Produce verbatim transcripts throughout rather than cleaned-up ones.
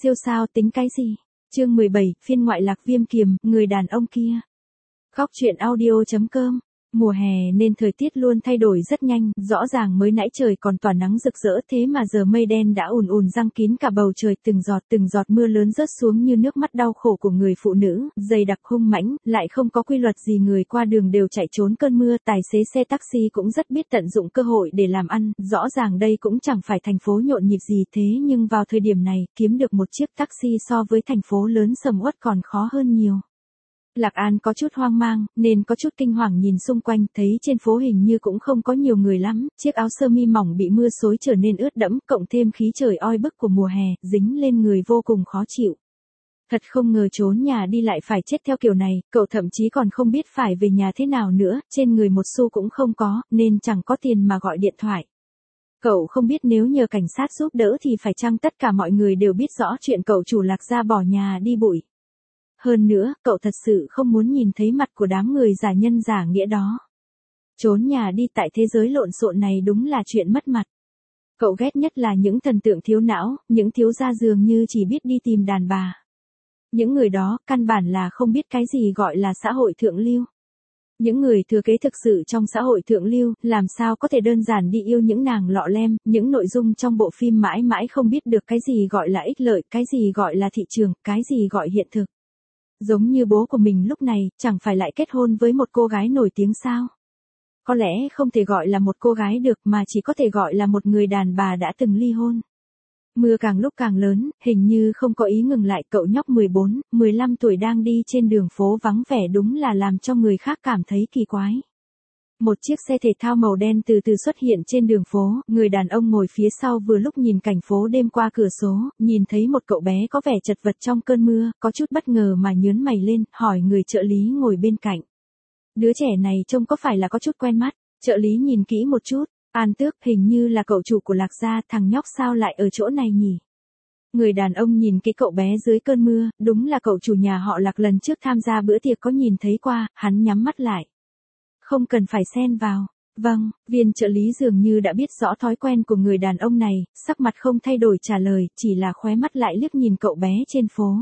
siêu sao tính cái gì? Chương mười bảy, phiên ngoại Lạc Viêm Kiềm, người đàn ông kia. Góc truyện audio chấm com. Mùa hè nên thời tiết luôn thay đổi rất nhanh, rõ ràng mới nãy trời còn tỏa nắng rực rỡ thế mà giờ mây đen đã ùn ùn giăng kín cả bầu trời, từng giọt từng giọt mưa lớn rớt xuống như nước mắt đau khổ của người phụ nữ, dày đặc hung mãnh, lại không có quy luật gì, người qua đường đều chạy trốn cơn mưa, tài xế xe taxi cũng rất biết tận dụng cơ hội để làm ăn, rõ ràng đây cũng chẳng phải thành phố nhộn nhịp gì thế nhưng vào thời điểm này, kiếm được một chiếc taxi so với thành phố lớn sầm uất còn khó hơn nhiều. Lạc An có chút hoang mang, nên có chút kinh hoàng nhìn xung quanh, thấy trên phố hình như cũng không có nhiều người lắm, chiếc áo sơ mi mỏng bị mưa xối trở nên ướt đẫm, cộng thêm khí trời oi bức của mùa hè, dính lên người vô cùng khó chịu. Thật không ngờ trốn nhà đi lại phải chết theo kiểu này, cậu thậm chí còn không biết phải về nhà thế nào nữa, trên người một xu cũng không có, nên chẳng có tiền mà gọi điện thoại. Cậu không biết nếu nhờ cảnh sát giúp đỡ thì phải chăng tất cả mọi người đều biết rõ chuyện cậu chủ Lạc gia bỏ nhà đi bụi. Hơn nữa, cậu thật sự không muốn nhìn thấy mặt của đám người giả nhân giả nghĩa đó. Trốn nhà đi tại thế giới lộn xộn này đúng là chuyện mất mặt. Cậu ghét nhất là những thần tượng thiếu não, những thiếu gia dường như chỉ biết đi tìm đàn bà. Những người đó, căn bản là không biết cái gì gọi là xã hội thượng lưu. Những người thừa kế thực sự trong xã hội thượng lưu, làm sao có thể đơn giản đi yêu những nàng lọ lem, những nội dung trong bộ phim mãi mãi không biết được cái gì gọi là ích lợi, cái gì gọi là thị trường, cái gì gọi hiện thực. Giống như bố của mình lúc này, chẳng phải lại kết hôn với một cô gái nổi tiếng sao? Có lẽ không thể gọi là một cô gái được mà chỉ có thể gọi là một người đàn bà đã từng ly hôn. Mưa càng lúc càng lớn, hình như không có ý ngừng lại, cậu nhóc mười bốn, mười lăm tuổi đang đi trên đường phố vắng vẻ đúng là làm cho người khác cảm thấy kỳ quái. Một chiếc xe thể thao màu đen từ từ xuất hiện trên đường phố, người đàn ông ngồi phía sau vừa lúc nhìn cảnh phố đêm qua cửa sổ, nhìn thấy một cậu bé có vẻ chật vật trong cơn mưa, có chút bất ngờ mà nhướng mày lên, hỏi người trợ lý ngồi bên cạnh. Đứa trẻ này trông có phải là có chút quen mắt, trợ lý nhìn kỹ một chút, An Tước, hình như là cậu chủ của Lạc gia, thằng nhóc sao lại ở chỗ này nhỉ? Người đàn ông nhìn cái cậu bé dưới cơn mưa, đúng là cậu chủ nhà họ Lạc lần trước tham gia bữa tiệc có nhìn thấy qua, hắn nhắm mắt lại. Không cần phải xen vào. Vâng, viên trợ lý dường như đã biết rõ thói quen của người đàn ông này, sắc mặt không thay đổi trả lời, chỉ là khóe mắt lại liếc nhìn cậu bé trên phố.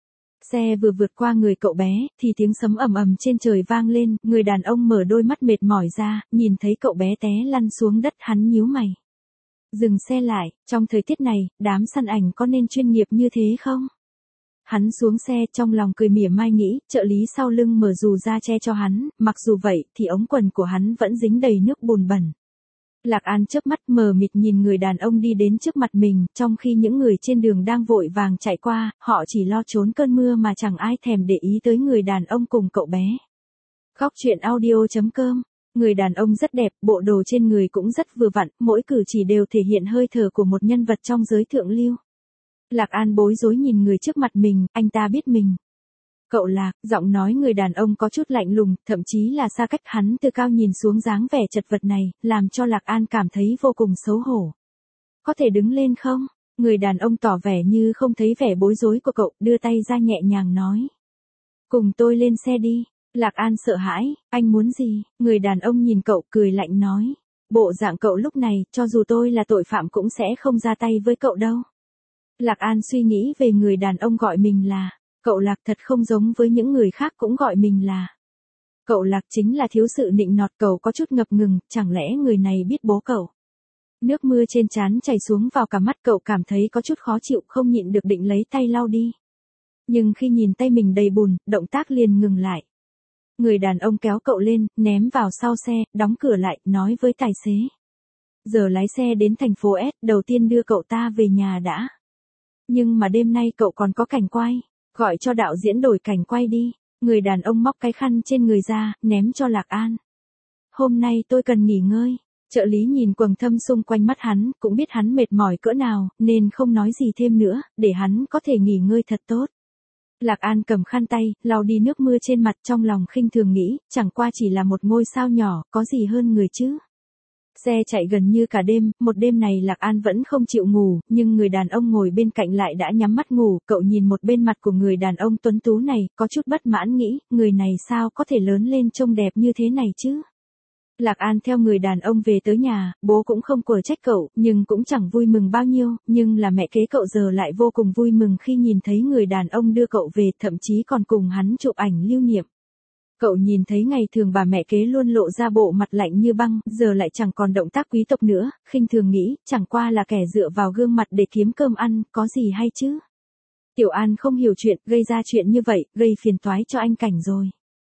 Xe vừa vượt qua người cậu bé, thì tiếng sấm ầm ầm trên trời vang lên, người đàn ông mở đôi mắt mệt mỏi ra, nhìn thấy cậu bé té lăn xuống đất hắn nhíu mày. Dừng xe lại, trong thời tiết này, đám săn ảnh có nên chuyên nghiệp như thế không? Hắn xuống xe trong lòng cười mỉa mai nghĩ, trợ lý sau lưng mở dù ra che cho hắn, mặc dù vậy thì ống quần của hắn vẫn dính đầy nước bùn bẩn. Lạc An chớp mắt mờ mịt nhìn người đàn ông đi đến trước mặt mình, trong khi những người trên đường đang vội vàng chạy qua, họ chỉ lo trốn cơn mưa mà chẳng ai thèm để ý tới người đàn ông cùng cậu bé. Góc truyện audio chấm com. Người đàn ông rất đẹp, bộ đồ trên người cũng rất vừa vặn, mỗi cử chỉ đều thể hiện hơi thở của một nhân vật trong giới thượng lưu. Lạc An bối rối nhìn người trước mặt mình, anh ta biết mình. Cậu Lạc, giọng nói người đàn ông có chút lạnh lùng, thậm chí là xa cách, hắn từ cao nhìn xuống dáng vẻ chật vật này, làm cho Lạc An cảm thấy vô cùng xấu hổ. Có thể đứng lên không? Người đàn ông tỏ vẻ như không thấy vẻ bối rối của cậu, đưa tay ra nhẹ nhàng nói. Cùng tôi lên xe đi. Lạc An sợ hãi, anh muốn gì? Người đàn ông nhìn cậu cười lạnh nói. Bộ dạng cậu lúc này, cho dù tôi là tội phạm cũng sẽ không ra tay với cậu đâu. Lạc An suy nghĩ về người đàn ông gọi mình là, cậu Lạc thật không giống với những người khác cũng gọi mình là. Cậu Lạc chính là thiếu sự nịnh nọt, cậu có chút ngập ngừng, chẳng lẽ người này biết bố cậu? Nước mưa trên trán chảy xuống vào cả mắt, cậu cảm thấy có chút khó chịu, không nhịn được định lấy tay lau đi. Nhưng khi nhìn tay mình đầy bùn, động tác liền ngừng lại. Người đàn ông kéo cậu lên, ném vào sau xe, đóng cửa lại, nói với tài xế. Giờ lái xe đến thành phố S, đầu tiên đưa cậu ta về nhà đã. Nhưng mà đêm nay cậu còn có cảnh quay, gọi cho đạo diễn đổi cảnh quay đi. Người đàn ông móc cái khăn trên người ra, ném cho Lạc An. Hôm nay tôi cần nghỉ ngơi. Trợ lý nhìn quầng thâm xung quanh mắt hắn, cũng biết hắn mệt mỏi cỡ nào, nên không nói gì thêm nữa, để hắn có thể nghỉ ngơi thật tốt. Lạc An cầm khăn tay, lau đi nước mưa trên mặt, trong lòng khinh thường nghĩ, chẳng qua chỉ là một ngôi sao nhỏ, có gì hơn người chứ. Xe chạy gần như cả đêm, một đêm này Lạc An vẫn không chịu ngủ, nhưng người đàn ông ngồi bên cạnh lại đã nhắm mắt ngủ, cậu nhìn một bên mặt của người đàn ông tuấn tú này, có chút bất mãn nghĩ, người này sao có thể lớn lên trông đẹp như thế này chứ? Lạc An theo người đàn ông về tới nhà, bố cũng không quở trách cậu, nhưng cũng chẳng vui mừng bao nhiêu, nhưng là mẹ kế cậu giờ lại vô cùng vui mừng khi nhìn thấy người đàn ông đưa cậu về, thậm chí còn cùng hắn chụp ảnh lưu niệm. Cậu nhìn thấy ngày thường bà mẹ kế luôn lộ ra bộ mặt lạnh như băng, giờ lại chẳng còn động tác quý tộc nữa, khinh thường nghĩ, chẳng qua là kẻ dựa vào gương mặt để kiếm cơm ăn, có gì hay chứ. Tiểu An không hiểu chuyện, gây ra chuyện như vậy, gây phiền toái cho anh Cảnh rồi.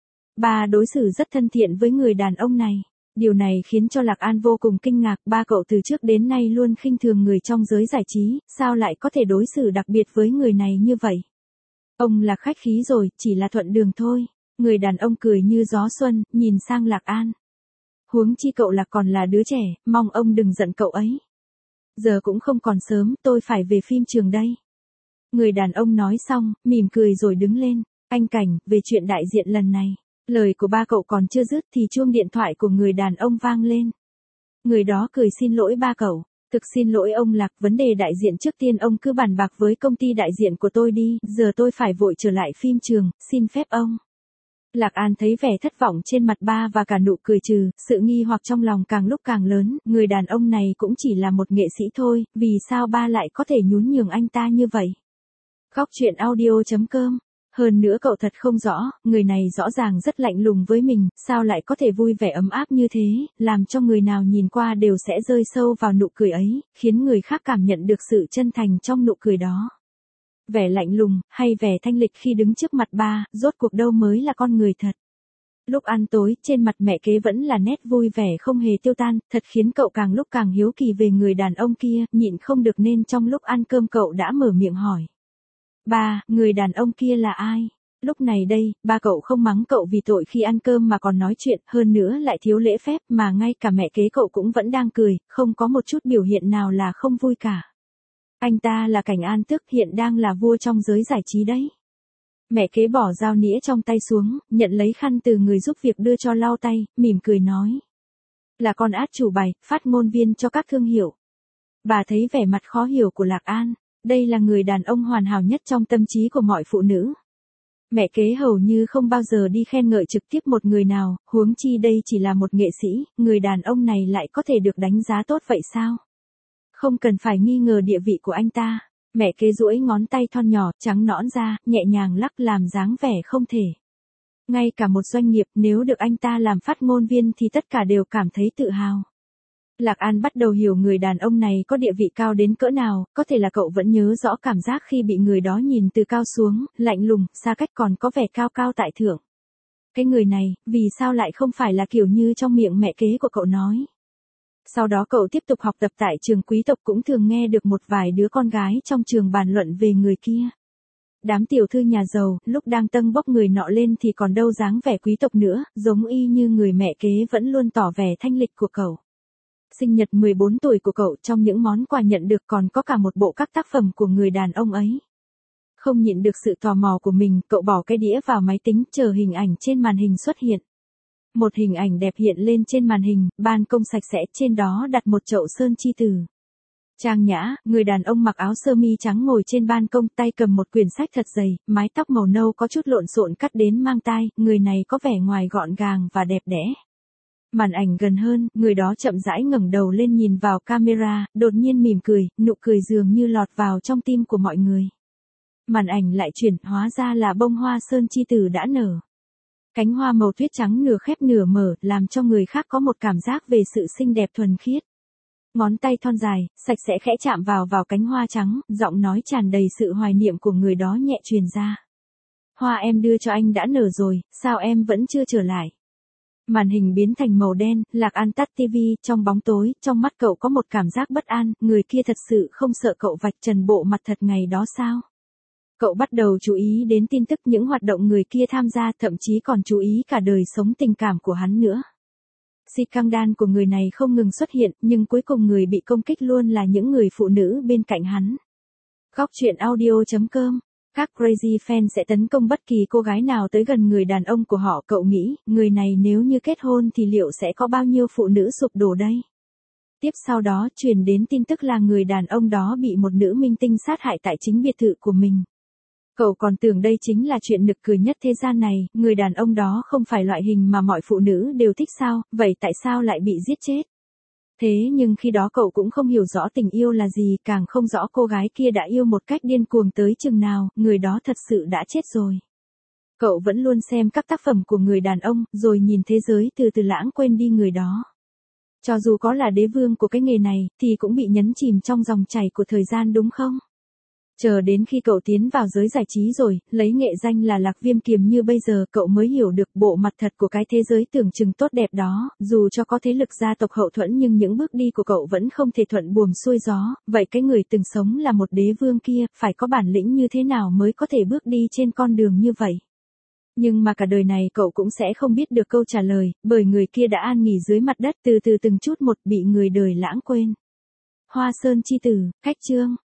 Ba đối xử rất thân thiện với người đàn ông này. Điều này khiến cho Lạc An vô cùng kinh ngạc, ba cậu từ trước đến nay luôn khinh thường người trong giới giải trí, sao lại có thể đối xử đặc biệt với người này như vậy. Ông là khách khí rồi, chỉ là thuận đường thôi. Người đàn ông cười như gió xuân, nhìn sang Lạc An. Huống chi cậu là còn là đứa trẻ, mong ông đừng giận cậu ấy. Giờ cũng không còn sớm, tôi phải về phim trường đây. Người đàn ông nói xong, mỉm cười rồi đứng lên. Anh Cảnh, về chuyện đại diện lần này. Lời của ba cậu còn chưa dứt thì chuông điện thoại của người đàn ông vang lên. Người đó cười xin lỗi ba cậu. Thực xin lỗi ông Lạc, vấn đề đại diện trước tiên ông cứ bàn bạc với công ty đại diện của tôi đi, giờ tôi phải vội trở lại phim trường, xin phép ông. Lạc An thấy vẻ thất vọng trên mặt ba và cả nụ cười trừ, sự nghi hoặc trong lòng càng lúc càng lớn, người đàn ông này cũng chỉ là một nghệ sĩ thôi, vì sao ba lại có thể nhún nhường anh ta như vậy? Khóc chuyện audio chấm com. Hơn nữa cậu thật không rõ, người này rõ ràng rất lạnh lùng với mình, sao lại có thể vui vẻ ấm áp như thế, làm cho người nào nhìn qua đều sẽ rơi sâu vào nụ cười ấy, khiến người khác cảm nhận được sự chân thành trong nụ cười đó. Vẻ lạnh lùng, hay vẻ thanh lịch khi đứng trước mặt ba, rốt cuộc đâu mới là con người thật. Lúc ăn tối, trên mặt mẹ kế vẫn là nét vui vẻ không hề tiêu tan, thật khiến cậu càng lúc càng hiếu kỳ về người đàn ông kia, nhịn không được nên trong lúc ăn cơm cậu đã mở miệng hỏi. Ba, người đàn ông kia là ai? Lúc này đây, ba cậu không mắng cậu vì tội khi ăn cơm mà còn nói chuyện, hơn nữa lại thiếu lễ phép mà ngay cả mẹ kế cậu cũng vẫn đang cười, không có một chút biểu hiện nào là không vui cả. Anh ta là Cảnh An Tước, hiện đang là vua trong giới giải trí đấy. Mẹ kế bỏ dao nĩa trong tay xuống, nhận lấy khăn từ người giúp việc đưa cho lau tay, mỉm cười nói. Là con át chủ bài, phát ngôn viên cho các thương hiệu. Bà thấy vẻ mặt khó hiểu của Lạc An. Đây là người đàn ông hoàn hảo nhất trong tâm trí của mọi phụ nữ. Mẹ kế hầu như không bao giờ đi khen ngợi trực tiếp một người nào, huống chi đây chỉ là một nghệ sĩ, người đàn ông này lại có thể được đánh giá tốt vậy sao? Không cần phải nghi ngờ địa vị của anh ta. Mẹ kế duỗi ngón tay thon nhỏ, trắng nõn ra, nhẹ nhàng lắc làm dáng vẻ không thể. Ngay cả một doanh nghiệp nếu được anh ta làm phát ngôn viên thì tất cả đều cảm thấy tự hào. Lạc An bắt đầu hiểu người đàn ông này có địa vị cao đến cỡ nào, có thể là cậu vẫn nhớ rõ cảm giác khi bị người đó nhìn từ cao xuống, lạnh lùng, xa cách còn có vẻ cao cao tại thượng. Cái người này, vì sao lại không phải là kiểu như trong miệng mẹ kế của cậu nói. Sau đó cậu tiếp tục học tập tại trường quý tộc, cũng thường nghe được một vài đứa con gái trong trường bàn luận về người kia. Đám tiểu thư nhà giàu, lúc đang tâng bốc người nọ lên thì còn đâu dáng vẻ quý tộc nữa, giống y như người mẹ kế vẫn luôn tỏ vẻ thanh lịch của cậu. Sinh nhật mười bốn tuổi của cậu, trong những món quà nhận được còn có cả một bộ các tác phẩm của người đàn ông ấy. Không nhịn được sự tò mò của mình, cậu bỏ cái đĩa vào máy tính, chờ hình ảnh trên màn hình xuất hiện. Một hình ảnh đẹp hiện lên trên màn hình, ban công sạch sẽ, trên đó đặt một chậu sơn chi tử. Trang nhã, người đàn ông mặc áo sơ mi trắng ngồi trên ban công, tay cầm một quyển sách thật dày, mái tóc màu nâu có chút lộn xộn cắt đến mang tai, người này có vẻ ngoài gọn gàng và đẹp đẽ. Màn ảnh gần hơn, người đó chậm rãi ngẩng đầu lên nhìn vào camera, đột nhiên mỉm cười, nụ cười dường như lọt vào trong tim của mọi người. Màn ảnh lại chuyển, hóa ra là bông hoa sơn chi tử đã nở. Cánh hoa màu tuyết trắng nửa khép nửa mở, làm cho người khác có một cảm giác về sự xinh đẹp thuần khiết. Ngón tay thon dài, sạch sẽ khẽ chạm vào vào cánh hoa trắng, giọng nói tràn đầy sự hoài niệm của người đó nhẹ truyền ra. Hoa em đưa cho anh đã nở rồi, sao em vẫn chưa trở lại? Màn hình biến thành màu đen, Lạc An tắt tivi, trong bóng tối, trong mắt cậu có một cảm giác bất an, người kia thật sự không sợ cậu vạch trần bộ mặt thật ngày đó sao? Cậu bắt đầu chú ý đến tin tức những hoạt động người kia tham gia, thậm chí còn chú ý cả đời sống tình cảm của hắn nữa. Scandal của người này không ngừng xuất hiện, nhưng cuối cùng người bị công kích luôn là những người phụ nữ bên cạnh hắn. Khóc chuyện audio chấm com. Các crazy fan sẽ tấn công bất kỳ cô gái nào tới gần người đàn ông của họ. Cậu nghĩ, người này nếu như kết hôn thì liệu sẽ có bao nhiêu phụ nữ sụp đổ đây? Tiếp sau đó, truyền đến tin tức là người đàn ông đó bị một nữ minh tinh sát hại tại chính biệt thự của mình. Cậu còn tưởng đây chính là chuyện nực cười nhất thế gian này, người đàn ông đó không phải loại hình mà mọi phụ nữ đều thích sao, vậy tại sao lại bị giết chết? Thế nhưng khi đó cậu cũng không hiểu rõ tình yêu là gì, càng không rõ cô gái kia đã yêu một cách điên cuồng tới chừng nào, người đó thật sự đã chết rồi. Cậu vẫn luôn xem các tác phẩm của người đàn ông, rồi nhìn thế giới từ từ lãng quên đi người đó. Cho dù có là đế vương của cái nghề này, thì cũng bị nhấn chìm trong dòng chảy của thời gian đúng không? Chờ đến khi cậu tiến vào giới giải trí rồi, lấy nghệ danh là Lạc Viêm Kiềm như bây giờ, cậu mới hiểu được bộ mặt thật của cái thế giới tưởng chừng tốt đẹp đó, dù cho có thế lực gia tộc hậu thuẫn nhưng những bước đi của cậu vẫn không thể thuận buồm xuôi gió, vậy cái người từng sống là một đế vương kia, phải có bản lĩnh như thế nào mới có thể bước đi trên con đường như vậy? Nhưng mà cả đời này cậu cũng sẽ không biết được câu trả lời, bởi người kia đã an nghỉ dưới mặt đất từ từ từng chút một bị người đời lãng quên. Hoa Sơn chi tử, khách chương.